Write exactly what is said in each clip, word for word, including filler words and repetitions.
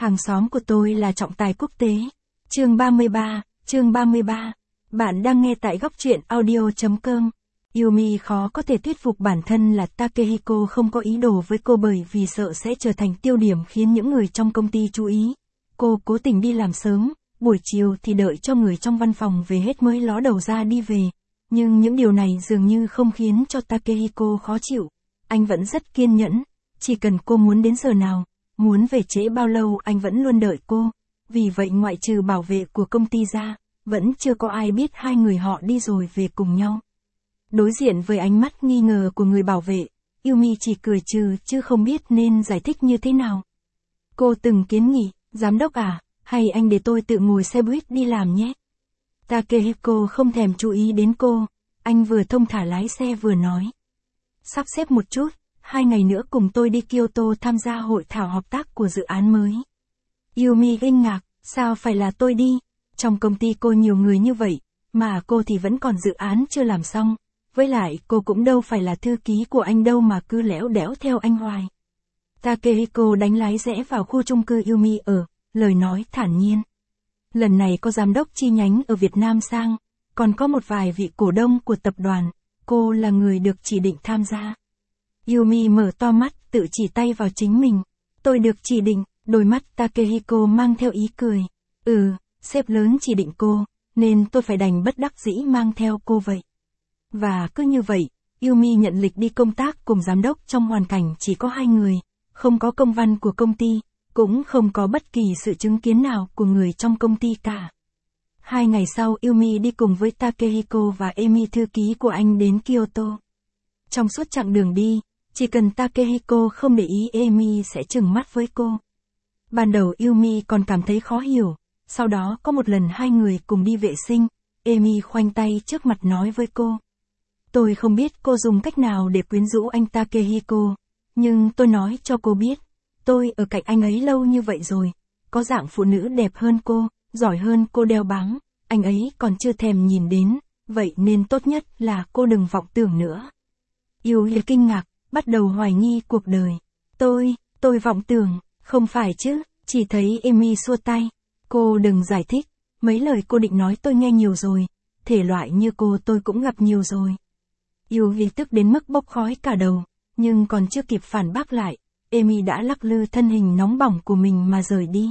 Hàng xóm của tôi là trọng tài quốc tế. Chương ba mươi ba, chương ba mươi ba. Bạn đang nghe tại góc truyện audio chấm com. Yumi khó có thể thuyết phục bản thân là Takehiko không có ý đồ với cô bởi vì sợ sẽ trở thành tiêu điểm khiến những người trong công ty chú ý. Cô cố tình đi làm sớm, buổi chiều thì đợi cho người trong văn phòng về hết mới ló đầu ra đi về. Nhưng những điều này dường như không khiến cho Takehiko khó chịu. Anh vẫn rất kiên nhẫn, chỉ cần cô muốn đến giờ nào, muốn về trễ bao lâu anh vẫn luôn đợi cô. Vì vậy ngoại trừ bảo vệ của công ty ra, vẫn chưa có ai biết hai người họ đi rồi về cùng nhau. Đối diện với ánh mắt nghi ngờ của người bảo vệ, Yumi chỉ cười trừ chứ không biết nên giải thích như thế nào. Cô từng kiến nghị, giám đốc à, hay anh để tôi tự ngồi xe buýt đi làm nhé. Takehiko không thèm chú ý đến cô, anh vừa thông thả lái xe vừa nói. Sắp xếp một chút, hai ngày nữa cùng tôi đi Kyoto tham gia hội thảo hợp tác của dự án mới. Yumi kinh ngạc, sao phải là tôi đi? Trong công ty cô nhiều người như vậy, mà cô thì vẫn còn dự án chưa làm xong. Với lại cô cũng đâu phải là thư ký của anh đâu mà cứ lẽo đẽo theo anh hoài. Takehiko đánh lái rẽ vào khu chung cư Yumi ở, lời nói thản nhiên. Lần này có giám đốc chi nhánh ở Việt Nam sang, còn có một vài vị cổ đông của tập đoàn, cô là người được chỉ định tham gia. Yumi mở to mắt tự chỉ tay vào chính mình. Tôi được chỉ định, đôi mắt Takehiko mang theo ý cười. Ừ, sếp lớn chỉ định cô, nên tôi phải đành bất đắc dĩ mang theo cô vậy. Và cứ như vậy, Yumi nhận lịch đi công tác cùng giám đốc trong hoàn cảnh chỉ có hai người, không có công văn của công ty, cũng không có bất kỳ sự chứng kiến nào của người trong công ty cả. Hai ngày sau Yumi đi cùng với Takehiko và Emi thư ký của anh đến Kyoto. Trong suốt chặng đường đi, chỉ cần Takehiko không để ý Emi sẽ trừng mắt với cô. Ban đầu Yumi còn cảm thấy khó hiểu, sau đó có một lần hai người cùng đi vệ sinh, Emi khoanh tay trước mặt nói với cô. Tôi không biết cô dùng cách nào để quyến rũ anh Takehiko, nhưng tôi nói cho cô biết, tôi ở cạnh anh ấy lâu như vậy rồi, có dạng phụ nữ đẹp hơn cô, giỏi hơn cô đeo bám, anh ấy còn chưa thèm nhìn đến, vậy nên tốt nhất là cô đừng vọng tưởng nữa. Yumi kinh ngạc, bắt đầu hoài nghi cuộc đời. Tôi, tôi vọng tưởng, không phải chứ, chỉ thấy Emi xua tay. Cô đừng giải thích, mấy lời cô định nói tôi nghe nhiều rồi, thể loại như cô tôi cũng gặp nhiều rồi. Yumi tức đến mức bốc khói cả đầu, nhưng còn chưa kịp phản bác lại, Emi đã lắc lư thân hình nóng bỏng của mình mà rời đi.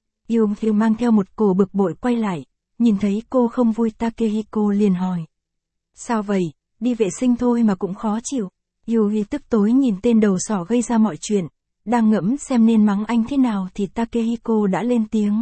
Yumi mang theo một cổ bực bội quay lại, nhìn thấy cô không vui Takehiko liền hỏi. Sao vậy, đi vệ sinh thôi mà cũng khó chịu. Yumi tức tối nhìn tên đầu sỏ gây ra mọi chuyện, đang ngẫm xem nên mắng anh thế nào thì Takehiko đã lên tiếng.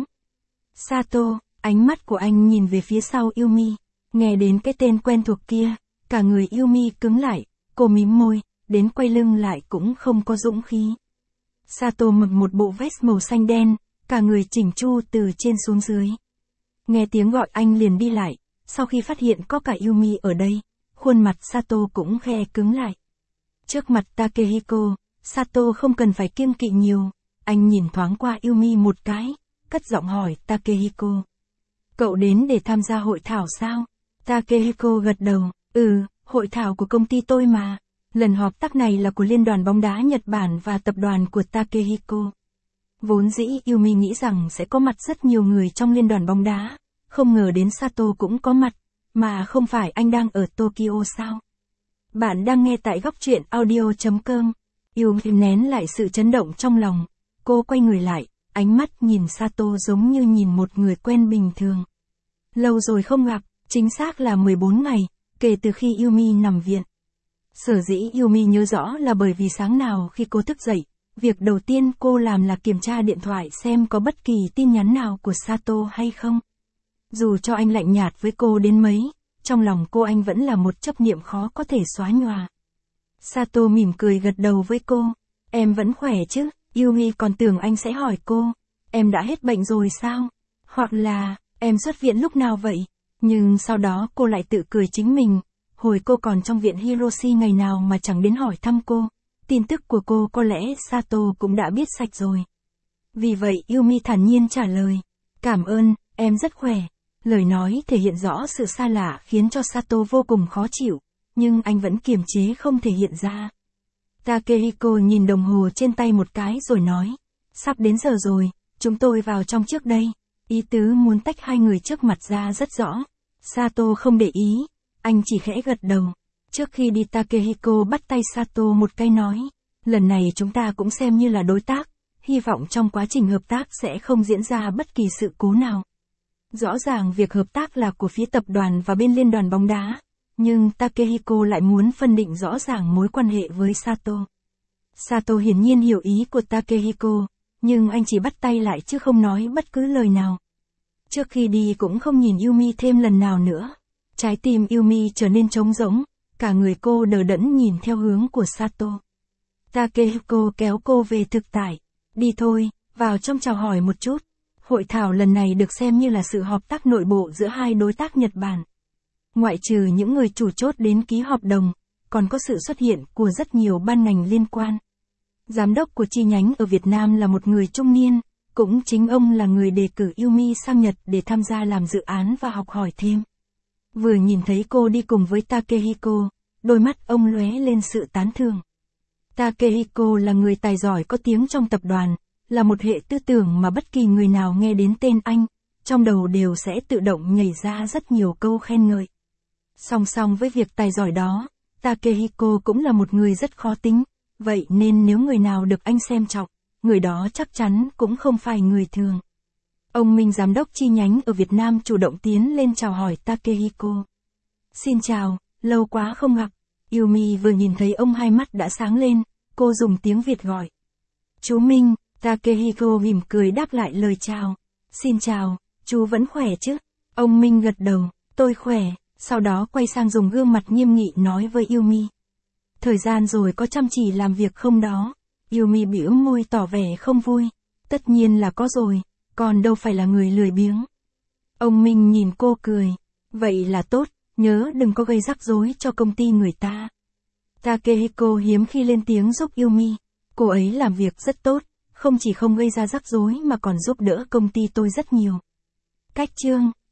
Sato, ánh mắt của anh nhìn về phía sau Yumi, nghe đến cái tên quen thuộc kia, cả người Yumi cứng lại, cô mím môi, đến quay lưng lại cũng không có dũng khí. Sato mặc một bộ vest màu xanh đen, cả người chỉnh chu từ trên xuống dưới. Nghe tiếng gọi anh liền đi lại, sau khi phát hiện có cả Yumi ở đây, khuôn mặt Sato cũng khe cứng lại. Trước mặt Takehiko, Sato không cần phải kiêng kỵ nhiều, anh nhìn thoáng qua Yumi một cái, cất giọng hỏi Takehiko. Cậu đến để tham gia hội thảo sao? Takehiko gật đầu, ừ, hội thảo của công ty tôi mà. Lần họp tác này là của Liên đoàn bóng đá Nhật Bản và tập đoàn của Takehiko. Vốn dĩ Yumi nghĩ rằng sẽ có mặt rất nhiều người trong liên đoàn bóng đá, không ngờ đến Sato cũng có mặt, mà không phải anh đang ở Tokyo sao? Bạn đang nghe tại góc truyện audio chấm com. Yumi nén lại sự chấn động trong lòng, cô quay người lại, ánh mắt nhìn Sato giống như nhìn một người quen bình thường. Lâu rồi không gặp, chính xác là mười bốn ngày, kể từ khi Yumi nằm viện. Sở dĩ Yumi nhớ rõ là bởi vì sáng nào khi cô thức dậy, việc đầu tiên cô làm là kiểm tra điện thoại xem có bất kỳ tin nhắn nào của Sato hay không. Dù cho anh lạnh nhạt với cô đến mấy, trong lòng cô anh vẫn là một chấp niệm khó có thể xóa nhòa. Sato mỉm cười gật đầu với cô, em vẫn khỏe chứ? Yumi còn tưởng anh sẽ hỏi cô, em đã hết bệnh rồi sao? Hoặc là, em xuất viện lúc nào vậy? Nhưng sau đó cô lại tự cười chính mình, hồi cô còn trong viện Hiroshi ngày nào mà chẳng đến hỏi thăm cô, tin tức của cô có lẽ Sato cũng đã biết sạch rồi. Vì vậy Yumi thản nhiên trả lời, cảm ơn, em rất khỏe. Lời nói thể hiện rõ sự xa lạ khiến cho Sato vô cùng khó chịu, nhưng anh vẫn kiềm chế không thể hiện ra. Takehiko nhìn đồng hồ trên tay một cái rồi nói, sắp đến giờ rồi, chúng tôi vào trong trước đây. Ý tứ muốn tách hai người trước mặt ra rất rõ. Sato không để ý, anh chỉ khẽ gật đầu. Trước khi đi Takehiko bắt tay Sato một cái nói, lần này chúng ta cũng xem như là đối tác, hy vọng trong quá trình hợp tác sẽ không diễn ra bất kỳ sự cố nào. Rõ ràng việc hợp tác là của phía tập đoàn và bên liên đoàn bóng đá, nhưng Takehiko lại muốn phân định rõ ràng mối quan hệ với Sato. Sato hiển nhiên hiểu ý của Takehiko, nhưng anh chỉ bắt tay lại chứ không nói bất cứ lời nào. Trước khi đi cũng không nhìn Yumi thêm lần nào nữa. Trái tim Yumi trở nên trống rỗng, cả người cô đờ đẫn nhìn theo hướng của Sato. Takehiko kéo cô về thực tại. Đi thôi, vào trong chào hỏi một chút. Hội thảo lần này được xem như là sự hợp tác nội bộ giữa hai đối tác Nhật Bản. Ngoại trừ những người chủ chốt đến ký hợp đồng, còn có sự xuất hiện của rất nhiều ban ngành liên quan. Giám đốc của chi nhánh ở Việt Nam là một người trung niên, cũng chính ông là người đề cử Yumi sang Nhật để tham gia làm dự án và học hỏi thêm. Vừa nhìn thấy cô đi cùng với Takehiko, đôi mắt ông lóe lên sự tán thưởng. Takehiko là người tài giỏi có tiếng trong tập đoàn, là một hệ tư tưởng mà bất kỳ người nào nghe đến tên anh, trong đầu đều sẽ tự động nhảy ra rất nhiều câu khen ngợi. Song song với việc tài giỏi đó, Takehiko cũng là một người rất khó tính, vậy nên nếu người nào được anh xem trọng, người đó chắc chắn cũng không phải người thường. Ông Minh giám đốc chi nhánh ở Việt Nam chủ động tiến lên chào hỏi Takehiko. Xin chào, lâu quá không gặp. Yumi vừa nhìn thấy ông hai mắt đã sáng lên, cô dùng tiếng Việt gọi. Chú Minh, Takehiko mỉm cười đáp lại lời chào. Xin chào, chú vẫn khỏe chứ? Ông Minh gật đầu, tôi khỏe, sau đó quay sang dùng gương mặt nghiêm nghị nói với Yumi. Thời gian rồi có chăm chỉ làm việc không đó? Yumi bĩu môi tỏ vẻ không vui. Tất nhiên là có rồi, còn đâu phải là người lười biếng. Ông Minh nhìn cô cười. Vậy là tốt, nhớ đừng có gây rắc rối cho công ty người ta. Takehiko hiếm khi lên tiếng giúp Yumi. Cô ấy làm việc rất tốt, không chỉ không gây ra rắc rối mà còn giúp đỡ công ty tôi rất nhiều. Cách chương